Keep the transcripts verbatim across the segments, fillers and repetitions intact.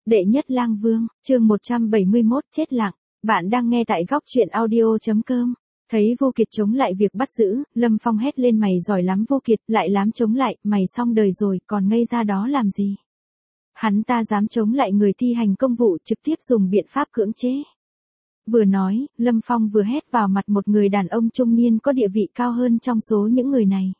Đệ nhất lang vương, chương một trăm bảy mươi mốt chết lặng. Bạn đang nghe tại góc truyện audio.com. Thấy Vô Kiệt chống lại việc bắt giữ, Lâm Phong hét lên mày giỏi lắm Vô Kiệt, lại dám chống lại, mày xong đời rồi, còn ngây ra đó làm gì? Hắn ta dám chống lại người thi hành công vụ trực tiếp dùng biện pháp cưỡng chế. Vừa nói, Lâm Phong vừa hét vào mặt một người đàn ông trung niên có địa vị cao hơn trong số những người này.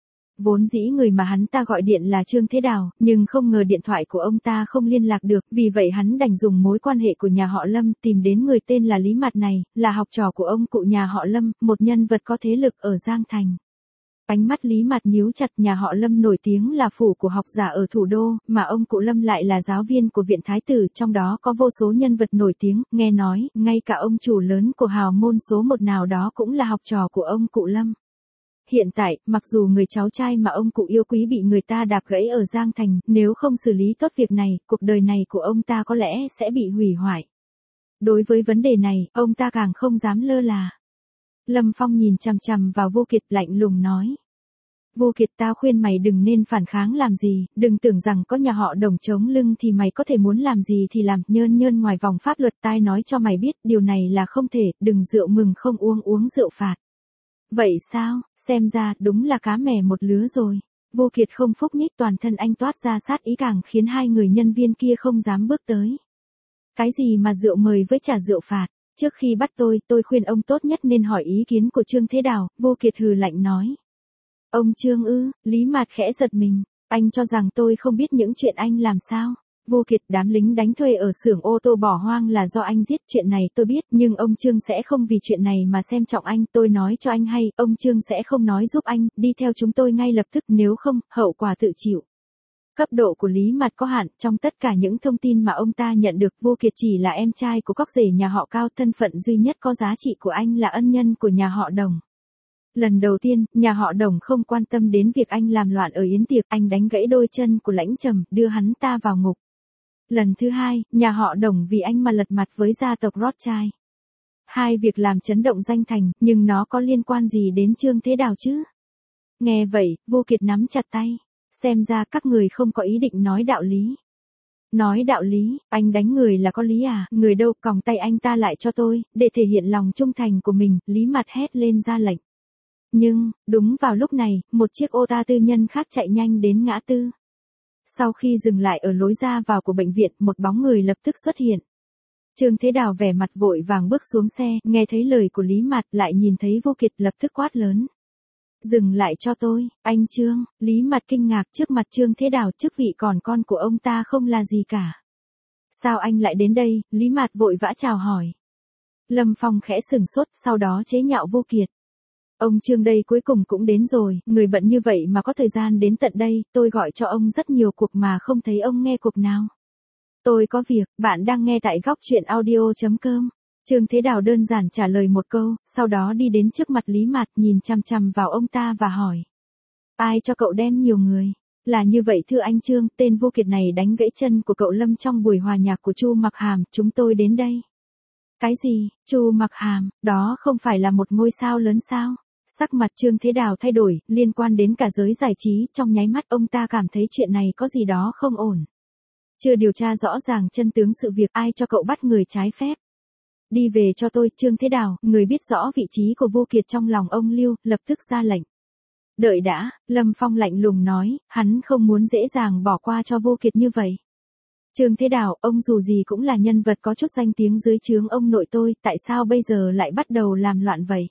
Vốn dĩ người mà hắn ta gọi điện là Trương Thế Đào, nhưng không ngờ điện thoại của ông ta không liên lạc được, vì vậy hắn đành dùng mối quan hệ của nhà họ Lâm tìm đến người tên là Lý Mạt này, là học trò của ông cụ nhà họ Lâm, một nhân vật có thế lực ở Giang Thành. Ánh mắt Lý Mạt nhíu chặt, nhà họ Lâm nổi tiếng là phủ của học giả ở thủ đô, mà ông cụ Lâm lại là giáo viên của viện Thái Tử, trong đó có vô số nhân vật nổi tiếng, nghe nói, ngay cả ông chủ lớn của hào môn số một nào đó cũng là học trò của ông cụ Lâm. Hiện tại, mặc dù người cháu trai mà ông cụ yêu quý bị người ta đạp gãy ở Giang Thành, nếu không xử lý tốt việc này, cuộc đời này của ông ta có lẽ sẽ bị hủy hoại. Đối với vấn đề này, ông ta càng không dám lơ là. Lâm Phong nhìn chằm chằm vào Vô Kiệt lạnh lùng nói. Vô Kiệt, tao khuyên mày đừng nên phản kháng làm gì, đừng tưởng rằng có nhà họ Đồng chống lưng thì mày có thể muốn làm gì thì làm, nhơn nhơn ngoài vòng pháp luật, tai nói cho mày biết, điều này là không thể, đừng rượu mừng không uống uống rượu phạt. Vậy sao, xem ra đúng là cá mè một lứa rồi. Vô Kiệt không phúc nhích, toàn thân anh toát ra sát ý càng khiến hai người nhân viên kia không dám bước tới. Cái gì mà rượu mời với trả rượu phạt, trước khi bắt tôi, tôi khuyên ông tốt nhất nên hỏi ý kiến của Trương Thế Đào, Vô Kiệt hừ lạnh nói. Ông Trương ư? Lý Mạt khẽ giật mình, anh cho rằng tôi không biết những chuyện anh làm sao? Vô Kiệt, đám lính đánh thuê ở xưởng ô tô bỏ hoang là do anh giết, chuyện này tôi biết, nhưng ông Trương sẽ không vì chuyện này mà xem trọng anh, tôi nói cho anh hay, ông Trương sẽ không nói giúp anh, đi theo chúng tôi ngay lập tức, nếu không, hậu quả tự chịu. Cấp độ của Lý Mạt có hạn, trong tất cả những thông tin mà ông ta nhận được, Vô Kiệt chỉ là em trai của cóc rể nhà họ Cao, thân phận duy nhất có giá trị của anh là ân nhân của nhà họ Đồng. Lần đầu tiên, nhà họ Đồng không quan tâm đến việc anh làm loạn ở yến tiệc, anh đánh gãy đôi chân của Lãnh Trầm, đưa hắn ta vào ngục. Lần thứ hai, nhà họ Đồng vì anh mà lật mặt với gia tộc Rothschild. Hai việc làm chấn động danh thành, nhưng nó có liên quan gì đến Trương Thế Đào chứ? Nghe vậy, Vô Kiệt nắm chặt tay. Xem ra các người không có ý định nói đạo lý. Nói đạo lý, anh đánh người là có lý à, người đâu, còng tay anh ta lại cho tôi, để thể hiện lòng trung thành của mình, Lý Mạt hét lên ra lệnh. Nhưng, đúng vào lúc này, một chiếc ô tô tư nhân khác chạy nhanh đến ngã tư. Sau khi dừng lại ở lối ra vào của bệnh viện, một bóng người lập tức xuất hiện. Trương Thế Đào vẻ mặt vội vàng bước xuống xe, nghe thấy lời của Lý Mạt, lại nhìn thấy Vô Kiệt lập tức quát lớn. Dừng lại cho tôi, anh Trương. Lý Mạt kinh ngạc, trước mặt Trương Thế Đào, chức vị còn con của ông ta không là gì cả. Sao anh lại đến đây? Lý Mạt vội vã chào hỏi. Lâm Phong khẽ sừng sốt, sau đó chế nhạo Vô Kiệt. Ông Trương đây cuối cùng cũng đến rồi, người bận như vậy mà có thời gian đến tận đây, tôi gọi cho ông rất nhiều cuộc mà không thấy ông nghe cuộc nào. Tôi có việc, bạn đang nghe tại góc truyện audio.com. Trương Thế Đào đơn giản trả lời một câu, sau đó đi đến trước mặt Lý Mạt, nhìn chằm chằm vào ông ta và hỏi. Ai cho cậu đem nhiều người? Là như vậy thưa anh Trương, tên Vô Kiệt này đánh gãy chân của cậu Lâm trong buổi hòa nhạc của Chu Mặc Hàm, chúng tôi đến đây. Cái gì? Chu Mặc Hàm, đó không phải là một ngôi sao lớn sao? Sắc mặt Trương Thế Đào thay đổi, liên quan đến cả giới giải trí, trong nháy mắt ông ta cảm thấy chuyện này có gì đó không ổn. Chưa điều tra rõ ràng chân tướng sự việc, ai cho cậu bắt người trái phép? Đi về cho tôi, Trương Thế Đào, người biết rõ vị trí của Vô Kiệt trong lòng ông Lưu, lập tức ra lệnh. Đợi đã, Lâm Phong lạnh lùng nói, hắn không muốn dễ dàng bỏ qua cho Vô Kiệt như vậy. Trương Thế Đào, ông dù gì cũng là nhân vật có chút danh tiếng dưới trướng ông nội tôi, tại sao bây giờ lại bắt đầu làm loạn vậy?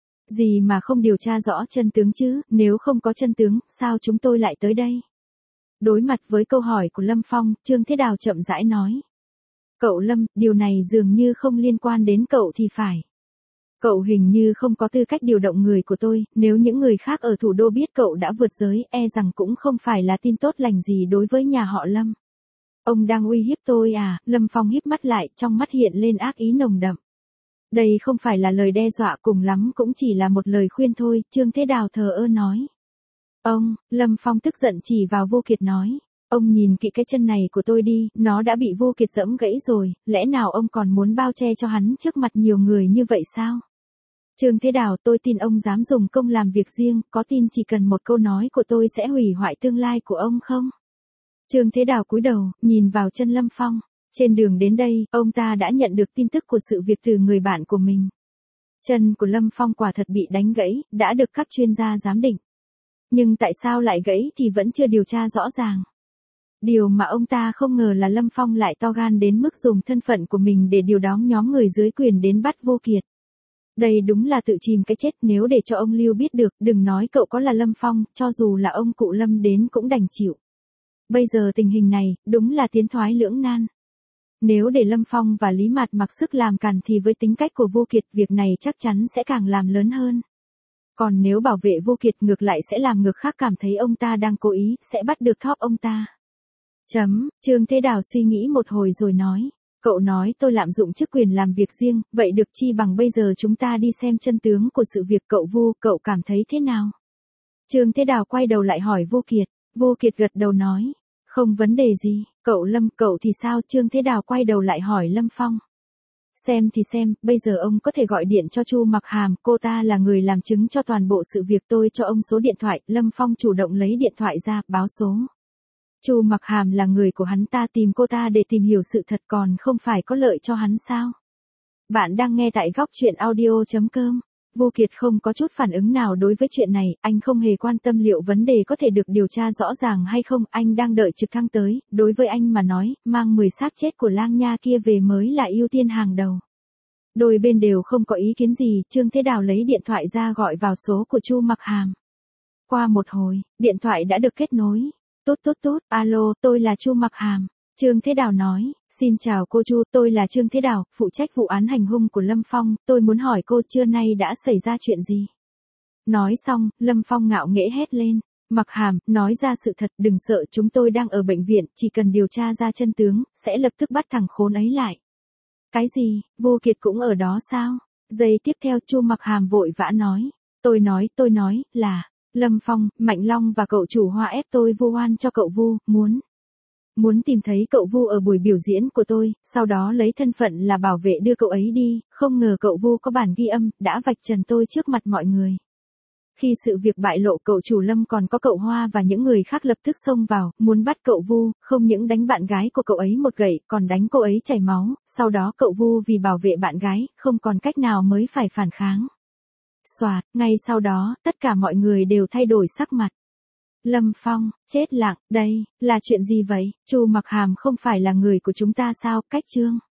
Gì mà không điều tra rõ chân tướng chứ, nếu không có chân tướng, sao chúng tôi lại tới đây? Đối mặt với câu hỏi của Lâm Phong, Trương Thế Đào chậm rãi nói. Cậu Lâm, điều này dường như không liên quan đến cậu thì phải. Cậu hình như không có tư cách điều động người của tôi, nếu những người khác ở thủ đô biết cậu đã vượt giới, e rằng cũng không phải là tin tốt lành gì đối với nhà họ Lâm. Ông đang uy hiếp tôi à? Lâm Phong híp mắt lại, trong mắt hiện lên ác ý nồng đậm. Đây không phải là lời đe dọa, cùng lắm cũng chỉ là một lời khuyên thôi, Trương Thế Đào thờ ơ nói. Ông, Lâm Phong tức giận chỉ vào Vô Kiệt nói. Ông nhìn kỹ cái chân này của tôi đi, nó đã bị Vô Kiệt giẫm gãy rồi, lẽ nào ông còn muốn bao che cho hắn trước mặt nhiều người như vậy sao? Trương Thế Đào, tôi tin ông dám dùng công làm việc riêng, có tin chỉ cần một câu nói của tôi sẽ hủy hoại tương lai của ông không? Trương Thế Đào cúi đầu, nhìn vào chân Lâm Phong. Trên đường đến đây, ông ta đã nhận được tin tức của sự việc từ người bạn của mình. Chân của Lâm Phong quả thật bị đánh gãy, đã được các chuyên gia giám định. Nhưng tại sao lại gãy thì vẫn chưa điều tra rõ ràng. Điều mà ông ta không ngờ là Lâm Phong lại to gan đến mức dùng thân phận của mình để điều đóng nhóm người dưới quyền đến bắt Vô Kiệt. Đây đúng là tự chìm cái chết, nếu để cho ông Lưu biết được, đừng nói cậu có là Lâm Phong, cho dù là ông cụ Lâm đến cũng đành chịu. Bây giờ tình hình này, đúng là tiến thoái lưỡng nan. Nếu để Lâm Phong và Lý Mạt mặc sức làm càn thì với tính cách của Vô Kiệt việc này chắc chắn sẽ càng làm lớn hơn. Còn nếu bảo vệ Vô Kiệt ngược lại sẽ làm ngược khác cảm thấy ông ta đang cố ý, sẽ bắt được thóp ông ta. Chấm, Trương Thế Đào suy nghĩ một hồi rồi nói. Cậu nói tôi lạm dụng chức quyền làm việc riêng, vậy được chi bằng bây giờ chúng ta đi xem chân tướng của sự việc. Cậu Vu, cậu cảm thấy thế nào? Trương Thế Đào quay đầu lại hỏi Vô Kiệt. Vô Kiệt gật đầu nói. Không vấn đề gì, cậu Lâm, cậu thì sao? Trương Thế Đào quay đầu lại hỏi Lâm Phong. Xem thì xem, bây giờ ông có thể gọi điện cho Chu Mặc Hàm, cô ta là người làm chứng cho toàn bộ sự việc. Tôi cho ông số điện thoại. Lâm Phong chủ động lấy điện thoại ra, báo số. Chu Mặc Hàm là người của hắn ta, tìm cô ta để tìm hiểu sự thật còn không phải có lợi cho hắn sao? Bạn đang nghe tại góc truyện audio chấm com. Vô Kiệt không có chút phản ứng nào đối với chuyện này, anh không hề quan tâm liệu vấn đề có thể được điều tra rõ ràng hay không, anh đang đợi trực thăng tới, đối với anh mà nói, mang mười xác chết của Lang Nha kia về mới là ưu tiên hàng đầu. Đôi bên đều không có ý kiến gì, Trương Thế Đào lấy điện thoại ra gọi vào số của Chu Mặc Hàm. Qua một hồi, điện thoại đã được kết nối. Tốt tốt tốt, alo, tôi là Chu Mặc Hàm. Trương Thế Đào nói, xin chào cô Chu, tôi là Trương Thế Đào, phụ trách vụ án hành hung của Lâm Phong, tôi muốn hỏi cô trưa nay đã xảy ra chuyện gì? Nói xong, Lâm Phong ngạo nghễ hét lên, Mặc Hàm, nói ra sự thật, đừng sợ, chúng tôi đang ở bệnh viện, chỉ cần điều tra ra chân tướng, sẽ lập tức bắt thằng khốn ấy lại. Cái gì, Vô Kiệt cũng ở đó sao? Giây tiếp theo Chu Mặc Hàm vội vã nói, tôi nói, tôi nói, là... Lâm Phong, Mạnh Long và cậu chủ Hoa ép tôi vu oan cho cậu Vu, muốn muốn tìm thấy cậu Vu ở buổi biểu diễn của tôi, sau đó lấy thân phận là bảo vệ đưa cậu ấy đi, không ngờ cậu Vu có bản ghi âm, đã vạch trần tôi trước mặt mọi người. Khi sự việc bại lộ, cậu chủ Lâm còn có cậu Hoa và những người khác lập tức xông vào, muốn bắt cậu Vu, không những đánh bạn gái của cậu ấy một gậy, còn đánh cô ấy chảy máu, sau đó cậu Vu vì bảo vệ bạn gái, không còn cách nào mới phải phản kháng. Xoạt, ngay sau đó, tất cả mọi người đều thay đổi sắc mặt. Lâm Phong, chết lặng, đây, là chuyện gì vậy? Chu Mặc Hàm không phải là người của chúng ta sao? Cách Trương